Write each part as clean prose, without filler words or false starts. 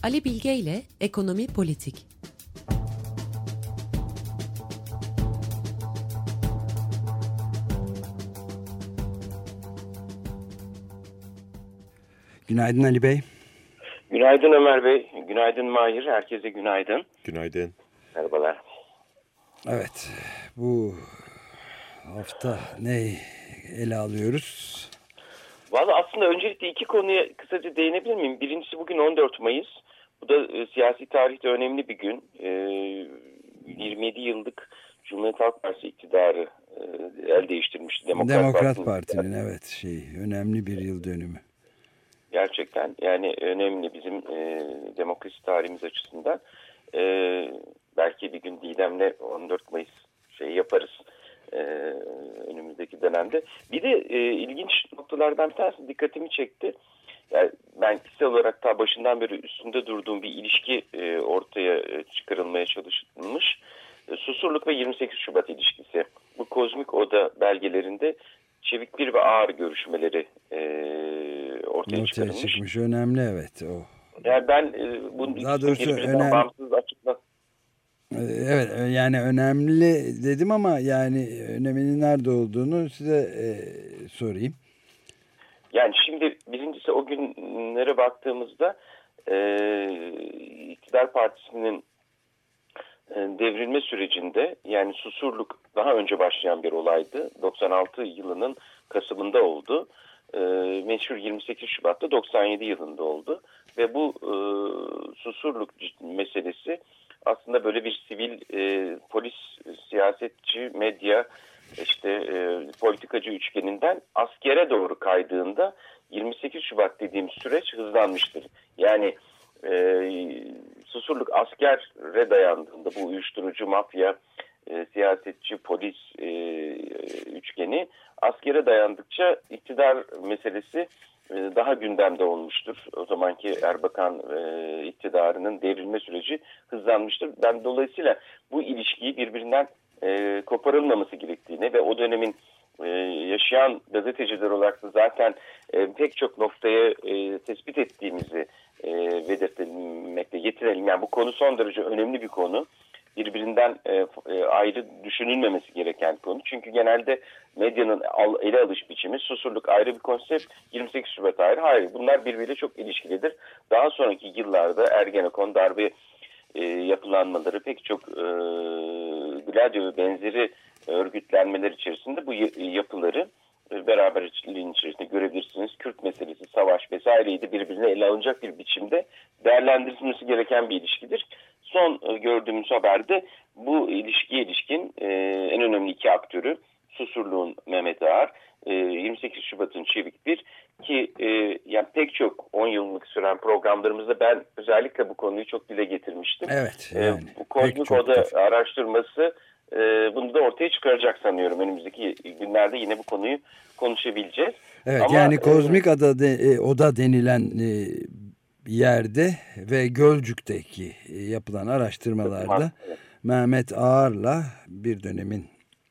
Ali Bilge ile Ekonomi Politik. Günaydın Ali Bey. Günaydın Ömer Bey. Günaydın Mahir. Herkese günaydın. Günaydın. Merhabalar. Evet, bu hafta ne ele alıyoruz? Valla aslında öncelikle iki konuya kısaca değinebilir miyim? Birincisi bugün 14 Mayıs. Bu da siyasi tarihte önemli bir gün. 27 yıllık Cumhuriyet Halk Partisi iktidarı el değiştirmişti. Demokrat Parti'nin evet önemli bir yıl dönümü. Gerçekten yani önemli bizim demokrasi tarihimiz açısından. Belki bir gün Didem'le 14 Mayıs yaparız önümüzdeki dönemde. Bir de ilginç noktalardan bir tanesi dikkatimi çekti. Yani ben kişisel olarak ta başından beri üstünde durduğum bir ilişki ortaya çıkarılmaya çalışılmış. Susurluk ve 28 Şubat ilişkisi. Bu Kozmik Oda belgelerinde Çevik Bir ve Ağır görüşmeleri ortaya çıkmış. Önemli evet o. Yani ben bunun daha doğrusu birbirinden bağımsız açıkla. Evet yani önemli dedim ama yani öneminin nerede olduğunu size sorayım. Yani şimdi birincisi o günlere baktığımızda İktidar Partisi'nin devrilme sürecinde yani Susurluk daha önce başlayan bir olaydı. 96 yılının Kasım'ında oldu. Meşhur 28 Şubat'ta 97 yılında oldu. Ve bu Susurluk meselesi aslında böyle bir sivil polis, siyasetçi, medya, politikacı üçgeninden askere doğru kaydığında 28 Şubat dediğim süreç hızlanmıştır. Yani Susurluk askere dayandığında bu uyuşturucu, mafya, siyasetçi, polis üçgeni askere dayandıkça iktidar meselesi daha gündemde olmuştur. O zamanki Erbakan iktidarının devrilme süreci hızlanmıştır. Ben dolayısıyla bu ilişkiyi birbirinden koparılmaması gerektiğini ve o dönemin yaşayan gazeteciler olarak da zaten pek çok noktaya tespit ettiğimizi belirtmekle yetinelim. Yani bu konu son derece önemli bir konu. Birbirinden ayrı düşünülmemesi gereken konu. Çünkü genelde medyanın ele alış biçimi Susurluk ayrı bir konsept, 28 Şubat ayrı. Hayır, bunlar birbiriyle çok ilişkilidir. Daha sonraki yıllarda Ergenekon darbe yapılanmaları pek çok Gladio ve benzeri örgütlenmeler içerisinde bu yapıları beraberliğin içerisinde görebilirsiniz. Kürt meselesi, savaş vesaireyi de birbirine ele alınacak bir biçimde değerlendirilmesi gereken bir ilişkidir. Son gördüğümüz haberde bu ilişkiye ilişkin en önemli iki aktörü Susurluğun Mehmet Ağar, 28 Şubat'ın Çevik Bir ki yani pek çok 10 yıllık süren programlarımızda ben özellikle bu konuyu çok dile getirmiştim. Evet. Yani, bu Kozmik Oda araştırması bunu da ortaya çıkaracak sanıyorum. Önümüzdeki günlerde yine bu konuyu konuşabileceğiz. Evet ama, yani Kozmik Oda denilen yerde ve Gölcük'teki yapılan araştırmalarda evet. Mehmet Ağar'la bir dönemin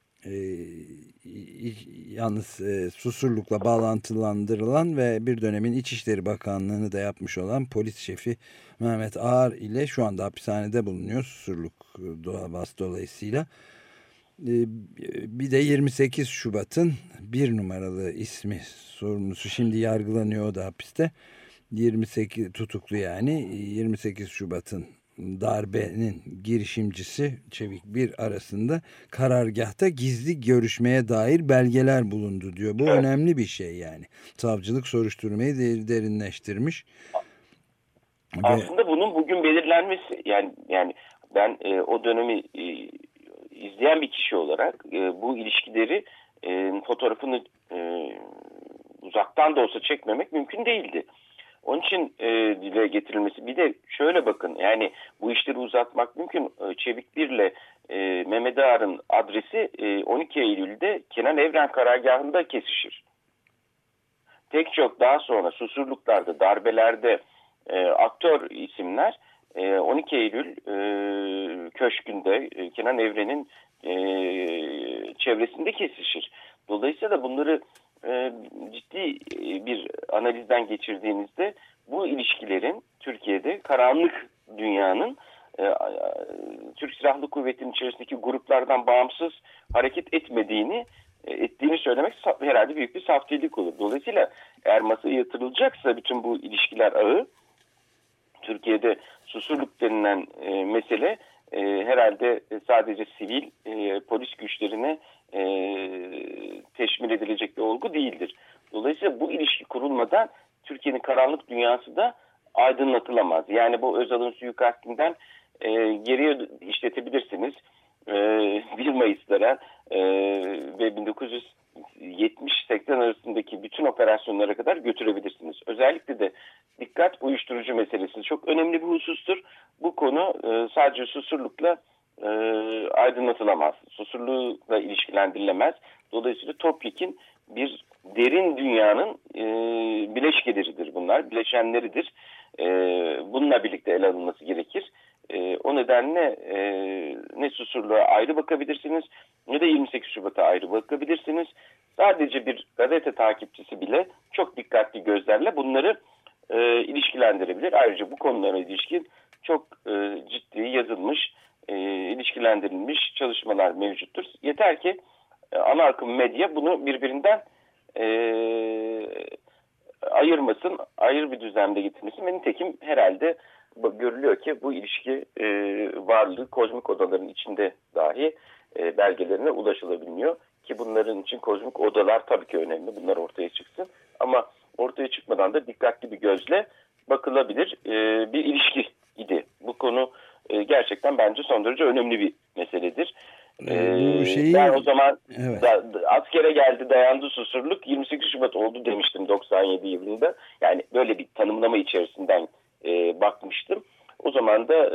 yalnız Susurluk'la bağlantılandırılan ve bir dönemin İçişleri Bakanlığı'nı da yapmış olan polis şefi Mehmet Ağar ile şu anda hapishanede bulunuyor Susurluk davası dolayısıyla. Bir de 28 Şubat'ın bir numaralı ismi sorumlusu şimdi yargılanıyor, o da hapiste. 28 tutuklu yani 28 Şubat'ın darbenin girişimcisi Çevik Bir arasında karargahta gizli görüşmeye dair belgeler bulundu diyor. Bu evet. Önemli bir şey yani. Savcılık soruşturmayı derinleştirmiş. Aslında bunun bugün belirlenmesi yani ben o dönemi izleyen bir kişi olarak bu ilişkileri fotoğrafını uzaktan da olsa çekmemek mümkün değildi. Onun için dile getirilmesi. Bir de şöyle bakın yani bu işleri uzatmak mümkün. Çevik Bir'le Mehmet Ağar'ın adresi 12 Eylül'de Kenan Evren karargahında kesişir. Pek çok daha sonra Susurluklarda, darbelerde aktör isimler 12 Eylül köşkünde Kenan Evren'in çevresinde kesişir. Dolayısıyla bunları ciddi bir analizden geçirdiğinizde bu ilişkilerin Türkiye'de karanlık dünyanın Türk Silahlı Kuvveti'nin içerisindeki gruplardan bağımsız hareket ettiğini söylemek herhalde büyük bir saftiyelik olur. Dolayısıyla eğer masaya yatırılacaksa bütün bu ilişkiler ağı, Türkiye'de Susurluk denilen mesele herhalde sadece sivil polis güçlerine teşmil edilecek bir olgu değildir. Dolayısıyla bu ilişki kurulmadan Türkiye'nin karanlık dünyası da aydınlatılamaz. Yani bu Özal'ın suikastinden geriye işletebilirsiniz. 1 Mayıs'lara ve 1970-80 arasındaki bütün operasyonlara kadar götürebilirsiniz. Özellikle de dikkat uyuşturucu meselesi çok önemli bir husustur. Bu konu sadece Susurluk'la aydınlatılamaz. Susurluk'la ilişkilendirilemez. Dolayısıyla topyekün bir derin dünyanın bileşkeleridir bunlar, bileşenleridir. Bununla birlikte ele alınması gerekir. O nedenle ne Susurluğa ayrı bakabilirsiniz ne de 28 Şubat'a ayrı bakabilirsiniz. Sadece bir gazete takipçisi bile çok dikkatli gözlerle bunları ilişkilendirebilir. Ayrıca bu konulara ilişkin çok ciddi yazılmış, ilişkilendirilmiş çalışmalar mevcuttur. Yeter ki ana akım medya bunu birbirinden ayırmasın, ayrı bir düzlemde getirmesin. Ve nitekim herhalde görülüyor ki bu ilişki varlığı kozmik odaların içinde dahi belgelerine ulaşılabiliyor. Ki bunların için kozmik odalar tabii ki önemli. Bunlar ortaya çıksın. Ama ortaya çıkmadan da dikkatli bir gözle bakılabilir bir ilişki idi. Bu konu gerçekten bence son derece önemli bir meseledir. Ben o zaman askere geldi dayandı Susurluk 28 Şubat oldu demiştim 97 yılında. Yani böyle bir tanımlama içerisinden bakmıştım. O zaman da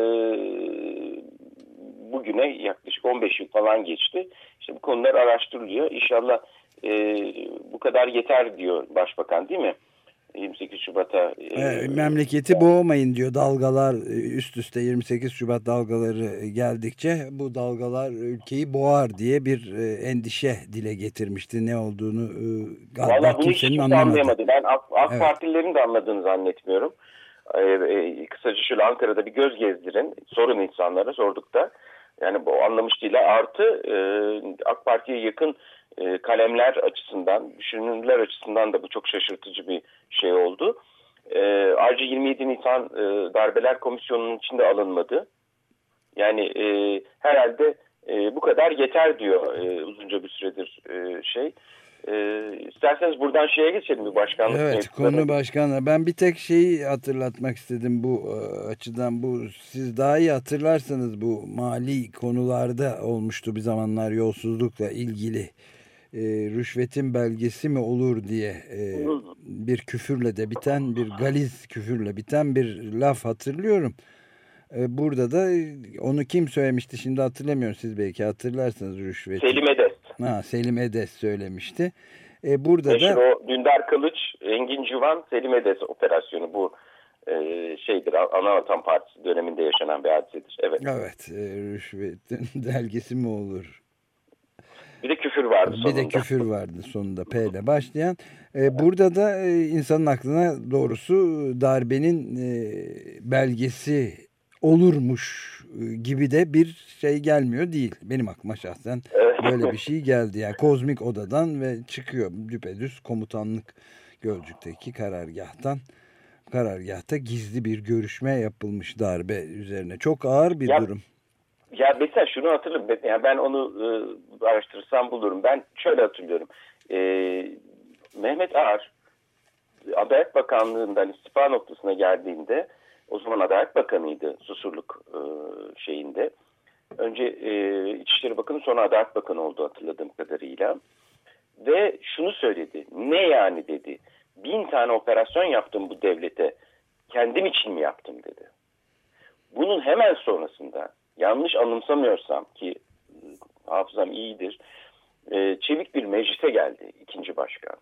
bugüne yaklaşık 15 yıl falan geçti. İşte bu konular araştırılıyor. İnşallah bu kadar yeter diyor Başbakan, değil mi? 28 Şubat'a memleketi boğmayın diyor. Dalgalar üst üste 28 Şubat dalgaları geldikçe bu dalgalar ülkeyi boğar diye bir endişe dile getirmişti. Ne olduğunu galiba kimsenin anlamadı. Ben AK Partililerin de anladığını zannetmiyorum. Kısaca şöyle Ankara'da bir göz gezdirin. Sorun insanlara sordukta. Yani bu anlamış değil. Artı AK Parti'ye yakın kalemler açısından, düşünürler açısından da bu çok şaşırtıcı bir şey oldu. Ayrıca 27 Nisan Darbeler Komisyonu'nun içinde alınmadı. Yani herhalde bu kadar yeter diyor uzunca bir süredir İsterseniz buradan şeye geçelim bir başkanlık. Evet, konu başkanlığı. Ben bir tek şeyi hatırlatmak istedim bu açıdan. Siz daha iyi hatırlarsanız bu mali konularda olmuştu bir zamanlar yolsuzlukla ilgili. Rüşvetin belgesi mi olur diye bir küfürle de biten, bir galiz küfürle biten bir laf hatırlıyorum. Burada da onu kim söylemişti şimdi hatırlamıyorum, siz belki hatırlarsınız rüşveti. Selim Edes. Selim Edes söylemişti. Burada Meşhur da o Dündar Kılıç, Engin Civan, Selim Edes operasyonu bu Anavatan Partisi döneminde yaşanan bir hadisedir. Evet. Evet, rüşvetin belgesi mi olur? Bir de küfür vardı sonunda. Bir de küfür vardı sonunda P ile başlayan. Burada da insanın aklına doğrusu darbenin belgesi olurmuş gibi de bir şey gelmiyor değil. Benim aklıma şahsen böyle bir şey geldi. Yani kozmik odadan ve çıkıyor düpedüz komutanlık Gölcük'teki karargahta gizli bir görüşme yapılmış darbe üzerine. Çok ağır bir durum. Ya mesela şunu hatırlıyorum. Yani ben onu araştırırsam bulurum. Ben şöyle hatırlıyorum. Mehmet Ağar Adalet Bakanlığı'ndan istifa noktasına geldiğinde, o zaman Adalet Bakanı'ydı Susurluk şeyinde. Önce İçişleri Bakanı, sonra Adalet Bakanı oldu hatırladığım kadarıyla. Ve şunu söyledi. Ne yani dedi. 1000 tane operasyon yaptım bu devlete. Kendim için mi yaptım dedi. Bunun hemen sonrasında, yanlış anımsamıyorsam ki hafızam iyidir, çevik bir meclise geldi ikinci başkan.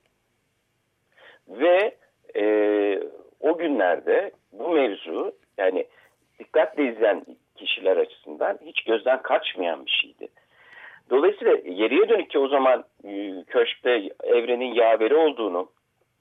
Ve o günlerde bu mevzu, yani dikkatle izleyen kişiler açısından hiç gözden kaçmayan bir şeydi. Dolayısıyla geriye dönük ki o zaman köşkte Evren'in yaveri olduğunu,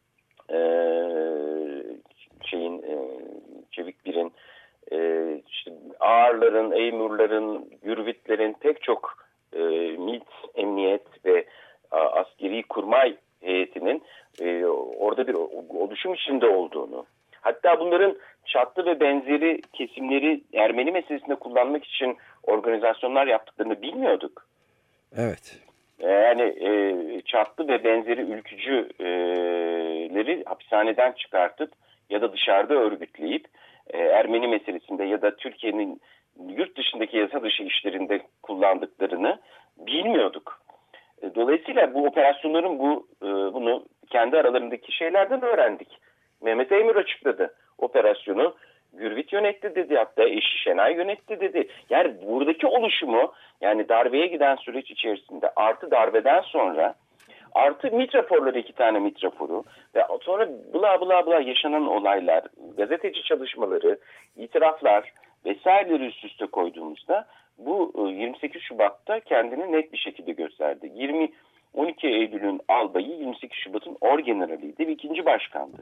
Çevik Bir'in, işte Ağarların, Eymurların, Gürvitlerin pek çok MİT, emniyet ve askeri kurmay heyetinin orada bir oluşum içinde olduğunu, hatta bunların çatlı ve benzeri kesimleri Ermeni meselesinde kullanmak için organizasyonlar yaptıklarını bilmiyorduk. Evet. Yani çatlı ve benzeri ülkücüleri hapishaneden çıkartıp ya da dışarıda örgütleyip Ermeni meselesinde ya da Türkiye'nin yurt dışındaki yasa dışı işlerinde kullandıklarını bilmiyorduk. Dolayısıyla bu operasyonların bunu kendi aralarındaki şeylerden öğrendik. Mehmet Eymür açıkladı. Operasyonu Gürvit yönetti dedi, hatta eşi Şenay yönetti dedi. Yani buradaki oluşumu, yani darbeye giden süreç içerisinde artı darbeden sonra artı MİT raporları, 2 tane MİT raporu ve sonra bla bla bla yaşanan olaylar, gazeteci çalışmaları, itiraflar vesaireleri üst üste koyduğumuzda bu 28 Şubat'ta kendini net bir şekilde gösterdi. 12 Eylül'ün albayı 28 Şubat'ın orgeneraliydi ve 2. başkandı.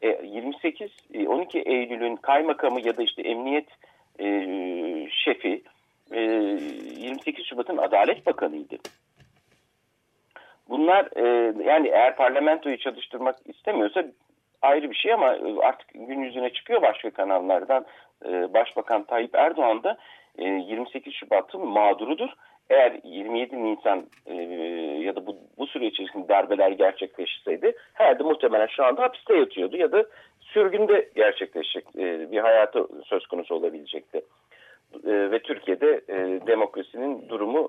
12 Eylül'ün kaymakamı ya da işte emniyet şefi 28 Şubat'ın Adalet Bakanı'ydı. Bunlar yani eğer parlamentoyu çalıştırmak istemiyorsa ayrı bir şey, ama artık gün yüzüne çıkıyor başka kanallardan. Başbakan Tayyip Erdoğan da 28 Şubat'ın mağdurudur. Eğer 27 Nisan ya da bu süre içerisinde darbeler gerçekleşseydi herhalde muhtemelen şu anda hapiste yatıyordu ya da sürgünde gerçekleşecek bir hayatı söz konusu olabilecekti. Ve Türkiye'de demokrasinin durumu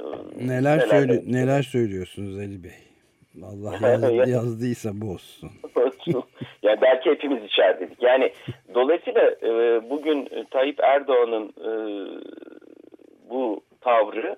neler söylüyorsunuz Ali Bey? Allah yazdıysa bu olsun. Yani belki hepimiz içerideydik. Yani dolayısıyla bugün Tayyip Erdoğan'ın bu tavrı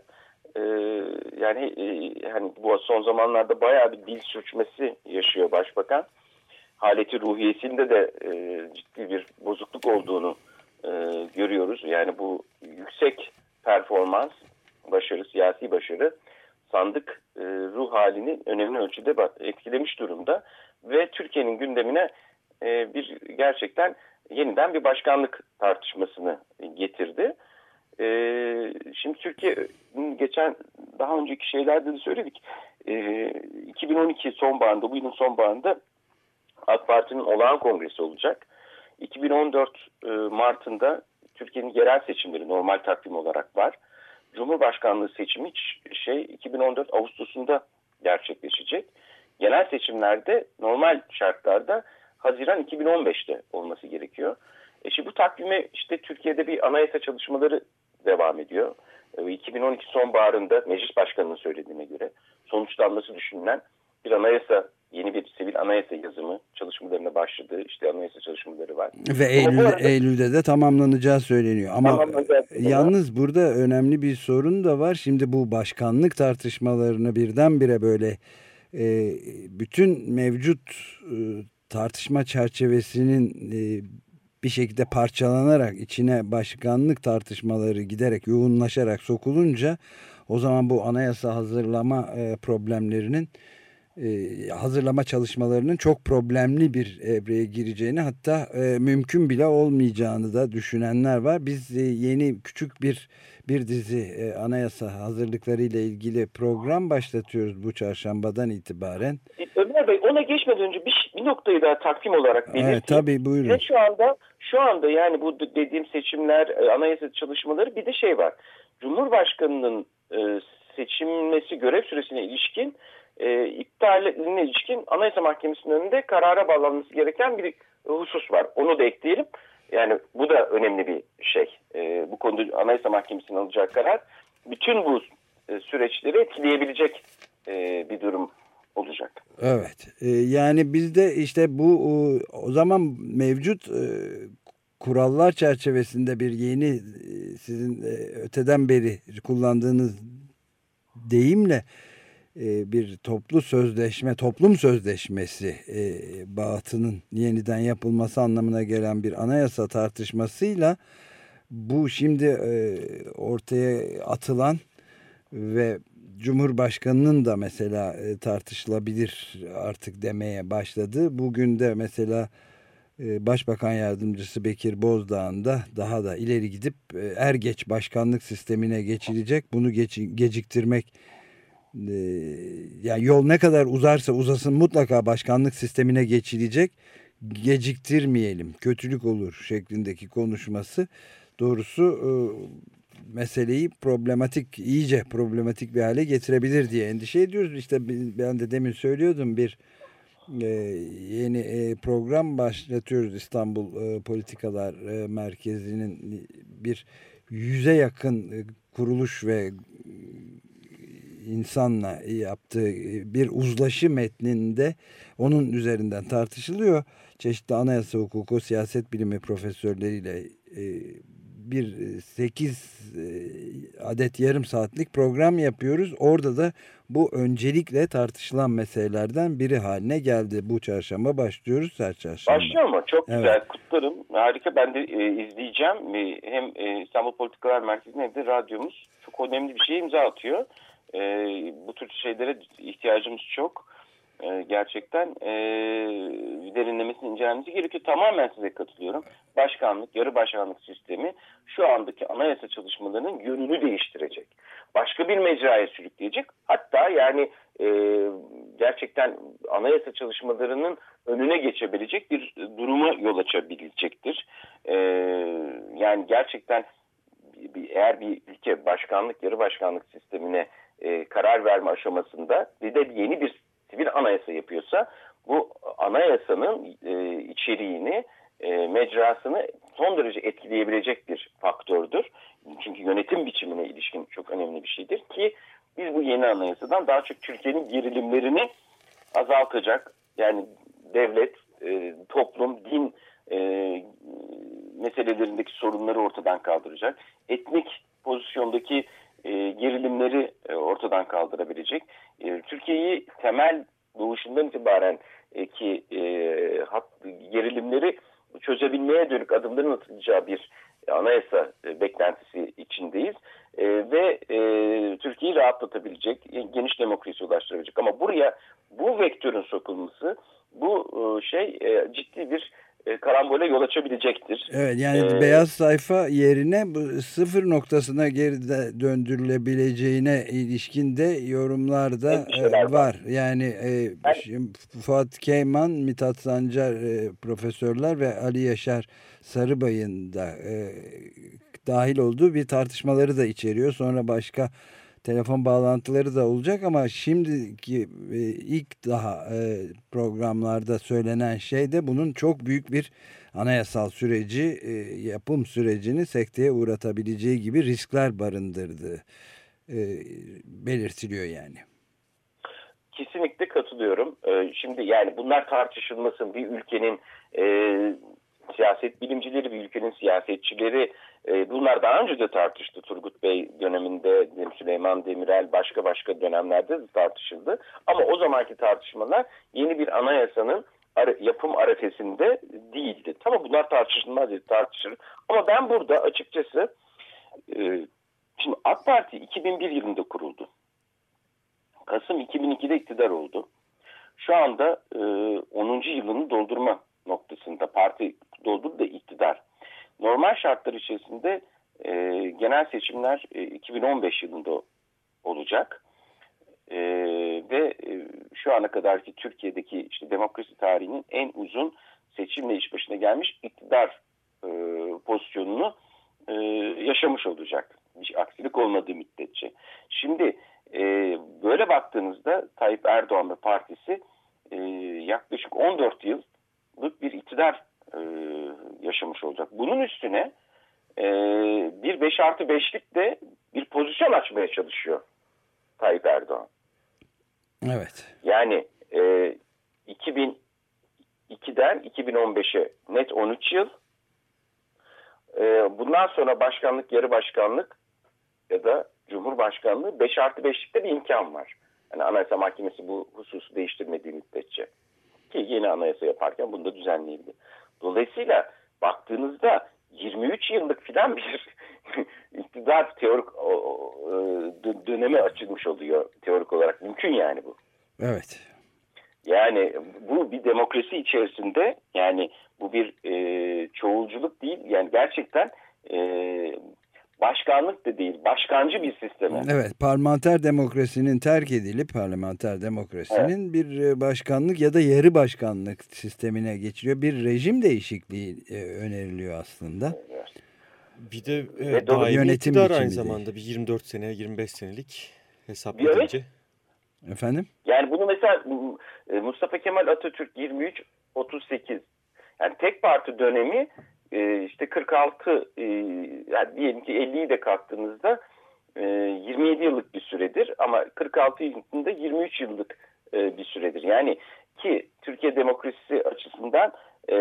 yani hani bu son zamanlarda bayağı bir dil sürçmesi yaşıyor başbakan. Haleti ruhiyesinde de ciddi bir bozukluk olduğunu görüyoruz. Yani bu yüksek performans, başarı, siyasi başarı sandık ruh halini önemli ölçüde etkilemiş durumda ve Türkiye'nin gündemine gerçekten yeniden bir başkanlık tartışmasını getirdi. Şimdi Türkiye'nin daha önceki şeylerde de söyledik. 2012 sonbaharında, bu yılın sonbaharında AK Parti'nin olağan kongresi olacak. 2014 Mart'ında Türkiye'nin yerel seçimleri normal takvim olarak var. Cumhurbaşkanlığı seçimi 2014 Ağustos'unda gerçekleşecek. Genel seçimlerde normal şartlarda Haziran 2015'te olması gerekiyor. Şimdi bu takvime işte Türkiye'de bir anayasa çalışmaları devam ediyor. 2012 sonbaharında Meclis Başkanı'nın söylediğine göre sonuçlanması düşünülen bir anayasa, yeni bir sivil anayasa yazımı çalışmalarına başladığı işte anayasa çalışmaları var. Ve Eylül'de de tamamlanacağı söyleniyor. Ama yalnız burada önemli bir sorun da var. Şimdi bu başkanlık tartışmalarını birdenbire böyle bütün mevcut tartışma çerçevesinin bir şekilde parçalanarak içine başkanlık tartışmaları giderek yoğunlaşarak sokulunca o zaman bu anayasa hazırlama problemlerinin hazırlama çalışmalarının çok problemli bir evreye gireceğini, hatta mümkün bile olmayacağını da düşünenler var. Biz yeni küçük bir dizi anayasa hazırlıkları ile ilgili program başlatıyoruz bu çarşambadan itibaren. Ömer Bey, ona geçmeden önce bir noktayı daha takvim olarak belirteyim. Evet, tabii, buyurun. Ve şu anda yani bu dediğim seçimler, anayasa çalışmaları, bir de şey var. Cumhurbaşkanının seçilmesi görev süresine ilişkin iptaline ilişkin Anayasa Mahkemesi'nin önünde karara bağlanması gereken bir husus var. Onu da ekleyelim. Yani bu da önemli bir şey. Bu konuda Anayasa Mahkemesi'nin alacağı karar bütün bu süreçleri etkileyebilecek bir durum olacak. Evet. Yani bizde işte bu o zaman mevcut kurallar çerçevesinde bir yeni sizin öteden beri kullandığınız deyimle bir toplum sözleşmesi bağıtının yeniden yapılması anlamına gelen bir anayasa tartışmasıyla bu şimdi ortaya atılan ve Cumhurbaşkanının da mesela tartışılabilir artık demeye başladı. Bugün de mesela Başbakan Yardımcısı Bekir Bozdağ'ın da daha da ileri gidip er geç başkanlık sistemine geçilecek. Bunu geciktirmek, yani yol ne kadar uzarsa uzasın mutlaka başkanlık sistemine geçilecek. Geciktirmeyelim, kötülük olur şeklindeki konuşması doğrusu meseleyi iyice problematik bir hale getirebilir diye endişe ediyoruz. İşte ben de demin söylüyordum, bir yeni program başlatıyoruz. İstanbul Politikalar Merkezi'nin bir 100'e yakın kuruluş ve insanla yaptığı bir uzlaşı metninde onun üzerinden tartışılıyor. Çeşitli anayasa hukuku, siyaset bilimi profesörleriyle bir 8 adet yarım saatlik program yapıyoruz. Orada da bu öncelikle tartışılan meselelerden biri haline geldi. Bu çarşamba başlıyoruz, her çarşamba. Başlıyor mu? Çok güzel, kutlarım. Harika, ben de izleyeceğim. Hem İstanbul Politikalar Merkezi'nin hem de radyomuz çok önemli bir şeye imza atıyor. Bu tür şeylere ihtiyacımız çok. Gerçekten derinlemesine incelenmesi gerekiyor. Tamamen size katılıyorum. Başkanlık, yarı başkanlık sistemi şu andaki anayasa çalışmalarının yönünü değiştirecek. Başka bir mecraya sürükleyecek. Hatta yani gerçekten anayasa çalışmalarının önüne geçebilecek bir duruma yol açabilecektir. Yani gerçekten eğer bir ülke başkanlık, yarı başkanlık sistemine karar verme aşamasında bir de yeni bir sivil anayasa yapıyorsa, bu anayasanın içeriğini, mecrasını son derece etkileyebilecek bir faktördür. Çünkü yönetim biçimine ilişkin çok önemli bir şeydir ki biz bu yeni anayasadan daha çok Türkiye'nin gerilimlerini azaltacak, yani devlet, toplum, din meselelerindeki sorunları ortadan kaldıracak, etnik pozisyondaki gerilimleri ortadan kaldırabilecek, Türkiye'yi temel doğuşundan itibaren ki gerilimleri çözebilmeye dönük adımların atılacağı bir anayasa beklentisi içindeyiz ve Türkiye'yi rahatlatabilecek, geniş demokrasiye ulaştırabilecek. Ama buraya bu vektörün sokulması, bu ciddi bir karambole yol açabilecektir. Evet, yani beyaz sayfa yerine bu sıfır noktasına geri döndürülebileceğine ilişkin de yorumlar da var. Yani Fuat Keyman, Mithat Sancar profesörler ve Ali Yaşar Sarıbay'ın da dahil olduğu bir tartışmaları da içeriyor. Sonra başka telefon bağlantıları da olacak ama şimdiki ilk daha programlarda söylenen şey de bunun çok büyük bir anayasal süreci, yapım sürecini sekteye uğratabileceği gibi riskler barındırdığı belirtiliyor yani. Kesinlikle katılıyorum. Şimdi yani bunlar tartışılmasın, bir ülkenin siyaset bilimcileri, bir ülkenin siyasetçileri bunlar daha önce de tartıştı. Turgut Bey döneminde, Süleyman Demirel başka dönemlerde de tartışıldı. Ama o zamanki tartışmalar yeni bir anayasanın yapım arefesinde değildi. Tamam, bunlar tartışılmaz, tartışılır. Ama ben burada açıkçası şimdi AK Parti 2001 yılında kuruldu. Kasım 2002'de iktidar oldu. Şu anda 10. yılını doldurma noktasında, parti doldurdu da iktidar. Normal şartlar içerisinde genel seçimler 2015 yılında olacak. Ve şu ana kadarki Türkiye'deki işte demokrasi tarihinin en uzun seçimle iş başına gelmiş iktidar pozisyonunu yaşamış olacak. Bir aksilik olmadığı müddetçe. Şimdi böyle baktığınızda Tayyip Erdoğan ve partisi yaklaşık 14 yıllık bir iktidar yaşamış olacak. Bunun üstüne bir 5+5'lik de bir pozisyon açmaya çalışıyor Tayyip Erdoğan. Evet. Yani 2002'den 2015'e net 13 yıl. Bundan sonra başkanlık, yarı başkanlık ya da Cumhurbaşkanlığı 5+5'likte bir imkan var. Yani Anayasa Mahkemesi bu hususu değiştirmediği müddetçe. Ki yeni anayasa yaparken bunu da düzenleyebilir. Dolayısıyla baktığınızda 23 yıllık filan bir iktidar teorik dönemi açılmış oluyor teorik olarak. Mümkün yani bu. Evet. Yani bu bir demokrasi içerisinde, yani bu bir çoğulculuk değil, yani gerçekten başkanlık da değil, başkancı bir sistem. Evet, parlamenter demokrasinin terk edilip parlamenter demokrasinin bir başkanlık ya da yarı başkanlık sistemine geçiriyor. Bir rejim değişikliği öneriliyor aslında. Bir de daimi yönetim iktidar aynı biçimi zamanda değil. bir 24 sene 25 senelik hesap Evet. edince. Efendim? Yani bunu mesela Mustafa Kemal Atatürk 23-38, yani tek parti dönemi işte 46, yani diyelim ki 50'yi de kattığınızda 27 yıllık bir süredir, ama 46 yılında 23 yıllık bir süredir. Yani ki Türkiye demokrasisi açısından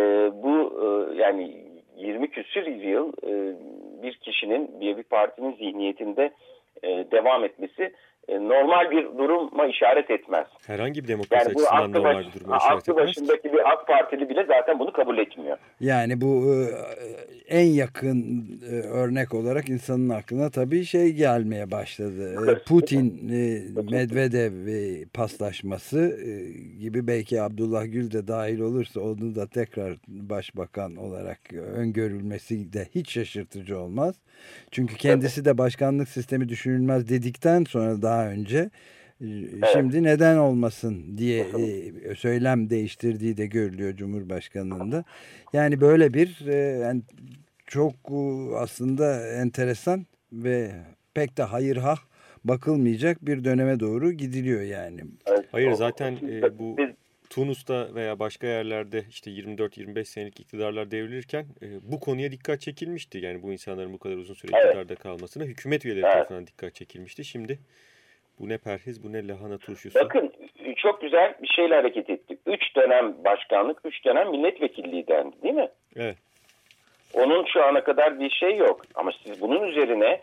bu yani 20 küsur yıl bir kişinin, bir partinin zihniyetinde devam etmesi normal bir duruma işaret etmez. Herhangi bir demokrasi Yani bu açısından normal bir duruma işaret aklı etmez. başındaki bir AK Partili bile zaten bunu kabul etmiyor. Yani bu en yakın örnek olarak insanın aklına tabii şey gelmeye başladı. Putin, Medvedev paslaşması gibi, belki Abdullah Gül de dahil olursa onu da tekrar başbakan olarak öngörülmesi de hiç şaşırtıcı olmaz. Çünkü kendisi de başkanlık sistemi düşünülmez dedikten sonra daha önce şimdi neden olmasın diye söylem değiştirdiği de görülüyor Cumhurbaşkanı'nın da. Yani böyle bir yani çok aslında enteresan ve pek de hayırhah bakılmayacak bir döneme doğru gidiliyor yani. Evet, Hayır, zaten bu Tunus'ta veya başka yerlerde işte 24-25 senelik iktidarlar devrilirken bu konuya dikkat çekilmişti. Yani bu insanların bu kadar uzun süre iktidarda kalmasına hükümet üyeleri tarafından dikkat çekilmişti. Şimdi bu ne perhiz, bu ne lahana turşusu. Bakın, çok güzel bir şeyle hareket ettik. 3 dönem başkanlık, 3 dönem milletvekilliği dendi, değil mi? Evet. Onun şu ana kadar bir şey yok. Ama siz bunun üzerine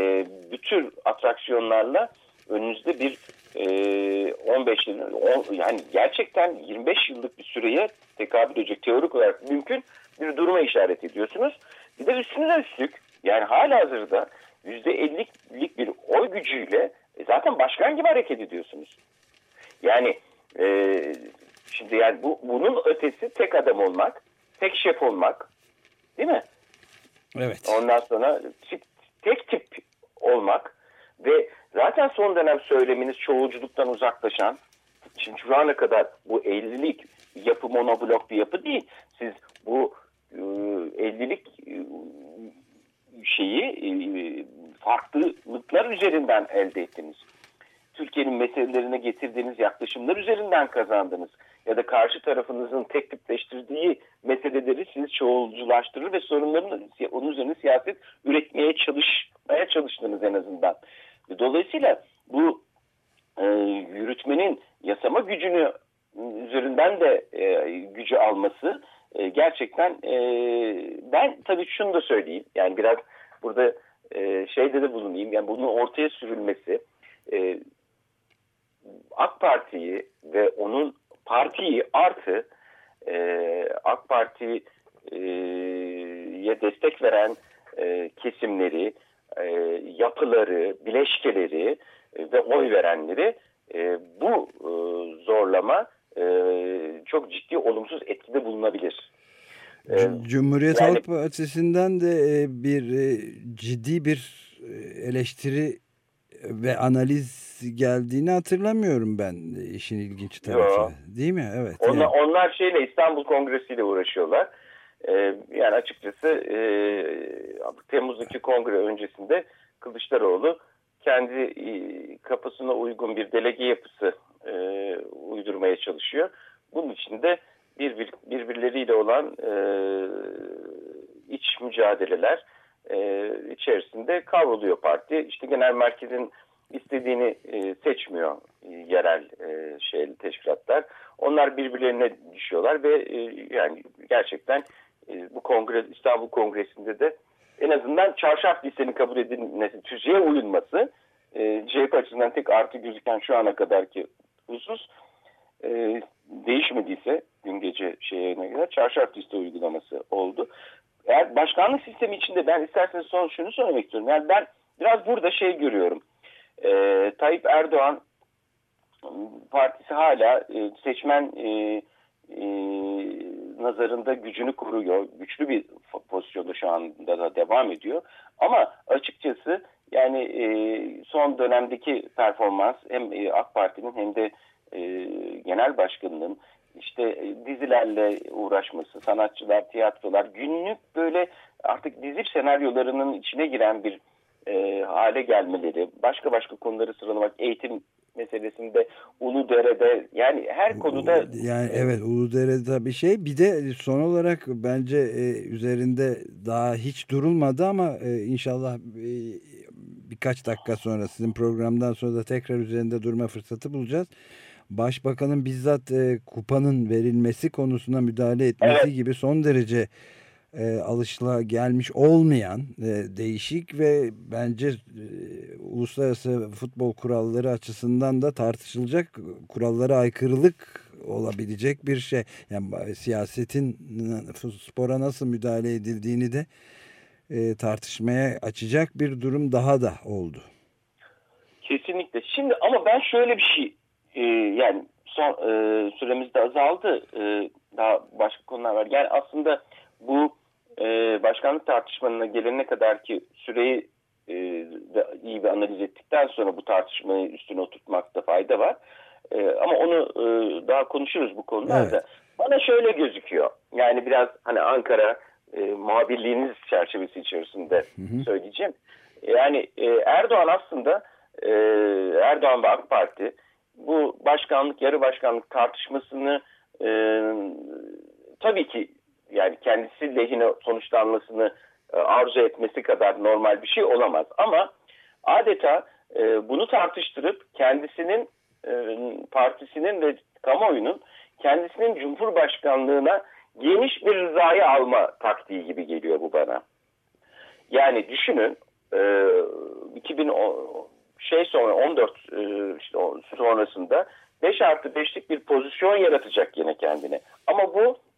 bütün atraksiyonlarla önünüzde bir 15 yıl, yani gerçekten 25 yıllık bir süreye tekabül edecek, teorik olarak mümkün bir duruma işaret ediyorsunuz. Bir de üstüne üstlük, yani halihazırda %50'lik bir oy gücüyle zaten başkan gibi hareket ediyorsunuz. Yani şimdi yani bunun ötesi tek adam olmak, tek şef olmak, değil mi? Evet. Ondan sonra tek tip olmak ve zaten son dönem söyleminiz çoğulculuktan uzaklaşan, şimdi şu ana kadar bu 50'lik yapı monoblok bir yapı değil. Siz bu 50'lik şeyi farklılıklar üzerinden elde ettiniz. Türkiye'nin meselelerine getirdiğiniz yaklaşımlar üzerinden kazandınız. Ya da karşı tarafınızın tek tipleştirdiği meseleleri siz çoğulculaştırır ve sorunların onun üzerine siyaset üretmeye çalıştınız en azından. Dolayısıyla bu yürütmenin yasama gücünü üzerinden de gücü alması gerçekten, ben tabii şunu da söyleyeyim. Yani biraz burada şeyde de bulunayım. Yani bunun ortaya sürülmesi, AK Parti'yi ve onun partiyi artı AK Parti'ye destek veren kesimleri, yapıları, bileşkeleri ve oy verenleri bu zorlama çok ciddi olumsuz etkide bulunabilir. Cumhuriyet Halk Partisi'nden de ciddi bir eleştiri ve analiz geldiğini hatırlamıyorum ben, işin ilginç tarafı. Değil mi? Evet. Onlar İstanbul Kongresi ile uğraşıyorlar. Yani açıkçası Temmuz'daki kongre öncesinde Kılıçdaroğlu kendi kafasına uygun bir delege yapısı uydurmaya çalışıyor. Bunun için de birbirleriyle olan iç mücadeleler içerisinde kavruluyor parti. İşte genel merkezin istediğini seçmiyor yerel teşkilatlar. Onlar birbirlerine düşüyorlar ve yani gerçekten bu İstanbul Kongresi'nde de en azından çarşaf listenin kabul edilmesi, Türkiye'ye uyulması, CHP açısından tek artı gözüken şu ana kadarki husus, değişmediyse dün gece kadar çarşaf liste uygulaması oldu. eğer başkanlık sistemi içinde ben isterseniz son şunu söylemek istiyorum. Yani ben biraz burada şey görüyorum. Tayyip Erdoğan partisi hala seçmen nazarında gücünü koruyor. Güçlü bir pozisyonda şu anda da devam ediyor. Ama açıkçası yani son dönemdeki performans hem AK Parti'nin hem de genel başkanının işte dizilerle uğraşması, sanatçılar, tiyatrolar, günlük böyle artık dizi senaryolarının içine giren bir hale gelmeleri, başka konuları sıralamak, eğitim meselesinde, Uludere'de, yani her konuda. Yani evet, Uludere'de bir şey. Bir de son olarak bence üzerinde daha hiç durulmadı ama inşallah birkaç dakika sonra sizin programdan sonra da tekrar üzerinde durma fırsatı bulacağız. Başbakanın bizzat kupanın verilmesi konusuna müdahale etmesi gibi son derece alışılagelmiş olmayan değişik ve bence uluslararası futbol kuralları açısından da tartışılacak, kurallara aykırılık olabilecek bir şey. Yani siyasetin spora nasıl müdahale edildiğini de tartışmaya açacak bir durum daha da oldu. Kesinlikle. Şimdi ama ben şöyle bir şey yani son süremiz de azaldı. Daha başka konular var. Yani aslında bu başkanlık tartışmalarına gelene kadar ki süreyi iyi bir analiz ettikten sonra bu tartışmayı üstüne oturtmakta fayda var. Ama onu daha konuşuruz bu konularda. Evet. Bana şöyle gözüküyor. Yani biraz hani Ankara muhabirliğiniz çerçevesi içerisinde söyleyeceğim. Yani Erdoğan aslında Erdoğan ve AK Parti bu başkanlık, yarı başkanlık tartışmasını tabii ki yani kendisi lehine sonuçlanmasını arzu etmesi kadar normal bir şey olamaz. Ama adeta bunu tartıştırıp kendisinin, partisinin ve kamuoyunun kendisinin Cumhurbaşkanlığına geniş bir rızayı alma taktiği gibi geliyor bu bana. Yani düşünün 2014 işte sonrasında 5+5'lik bir pozisyon yaratacak yine kendine. Ama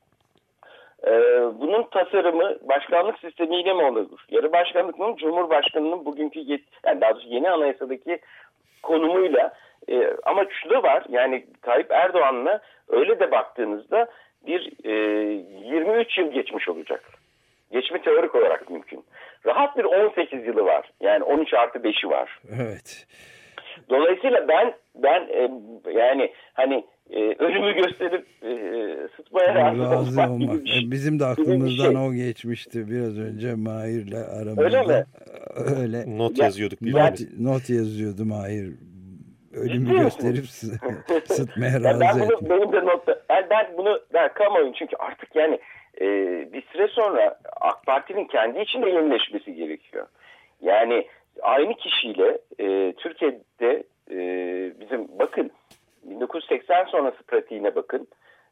bunun tasarımı başkanlık sistemiyle mi olur? Yarı başkanlık mı? Cumhurbaşkanının bugünkü yani daha doğrusu yeni anayasadaki konumuyla ama şu da var. Yani Tayyip Erdoğan'la öyle de baktığınızda bir 23 yıl geçmiş olacak. Geçme teorik olarak mümkün. Rahat bir 18 yılı var. Yani 13+5'i var. Evet. Dolayısıyla ben yani hani ölümü gösterip sıtmaya razı olmak gibi bir şey. Bizim de aklımızdan o geçmişti biraz önce Mahir'le aramızda. Öyle mi? Öyle. Not yazıyorduk. Not yazıyordu Mahir. Ölümü gösterip sıtmaya razı etmek. Benim de notta. Ben bunu kamuoyun çünkü artık yani bir süre sonra AK Parti'nin kendi içinde yenileşmesi gerekiyor. Yani aynı kişiyle Türkiye'de bizim bakın 1980 sonrası pratiğine bakın.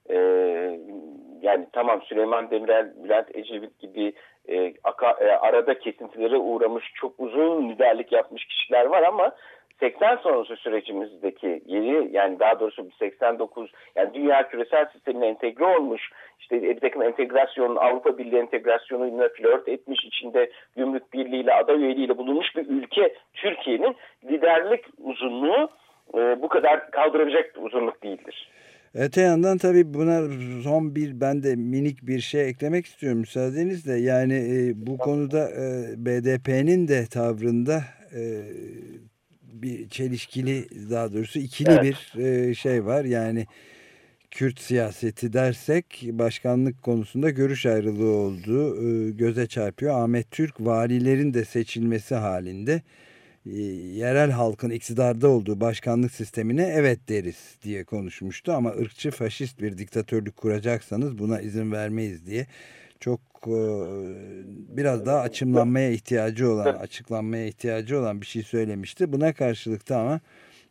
Yani tamam Süleyman Demirel, Bülent Ecevit gibi arada kesintilere uğramış çok uzun liderlik yapmış kişiler var ama 80 sonrası sürecimizdeki yeni yani daha doğrusu 89 yani dünya küresel sistemine entegre olmuş işte bir takım entegrasyonun Avrupa Birliği entegrasyonuyla flört etmiş içinde gümrük birliğiyle aday üyeliğiyle bulunmuş bir ülke Türkiye'nin liderlik uzunluğu bu kadar kaldırabilecek uzunluk değildir. Öte yandan tabii buna son ben de minik bir şey eklemek istiyorum müsaadenizle. Yani bu konuda BDP'nin de tavrında bir çelişkili daha doğrusu ikili bir şey var. Yani Kürt siyaseti dersek başkanlık konusunda görüş ayrılığı olduğu göze çarpıyor. Ahmet Türk valilerin de seçilmesi halinde yerel halkın iktidarda olduğu başkanlık sistemine evet deriz diye konuşmuştu ama ırkçı faşist bir diktatörlük kuracaksanız buna izin vermeyiz diye çok biraz daha açıklanmaya ihtiyacı olan bir şey söylemişti. Buna karşılık da ama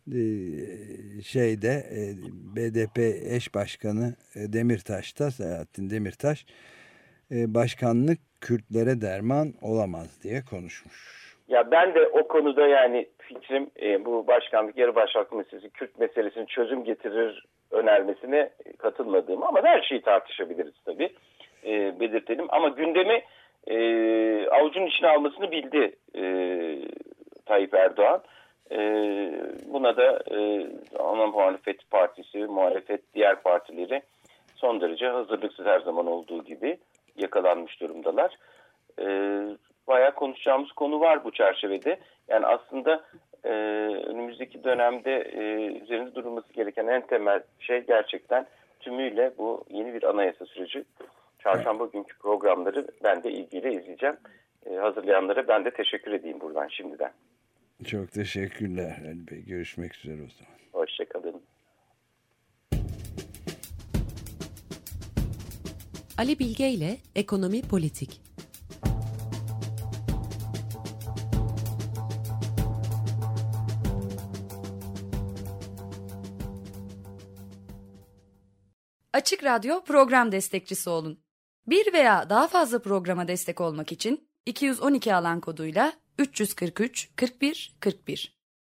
BDP eş başkanı Demirtaş'ta Selahattin Demirtaş başkanlık Kürtlere derman olamaz diye konuşmuş. Ya ben de o konuda yani fikrim bu başkanlık yarı başkanlık meselesi Kürt meselesinin çözüm getirir önermesine katılmadığım ama her şeyi tartışabiliriz tabii belirtelim ama gündemi avucunun içine almasını bildi Tayyip Erdoğan. Buna da ana muhalefet partisi, muhalefet diğer partileri son derece hazırlıksız, her zaman olduğu gibi yakalanmış durumdalar. Bayağı konuşacağımız konu var bu çerçevede. Yani aslında önümüzdeki dönemde üzerinde durulması gereken en temel şey gerçekten tümüyle bu yeni bir anayasa süreci. Çarşamba günkü programları ben de ilgiyle izleyeceğim. Hazırlayanlara ben de teşekkür edeyim buradan şimdiden. Çok teşekkürler Ali Bey. Görüşmek üzere o zaman. Hoşçakalın. Ali Bilge ile Ekonomi Politik. Açık Radyo program destekçisi olun. Bir veya daha fazla programa destek olmak için 212 alan koduyla 343 41 41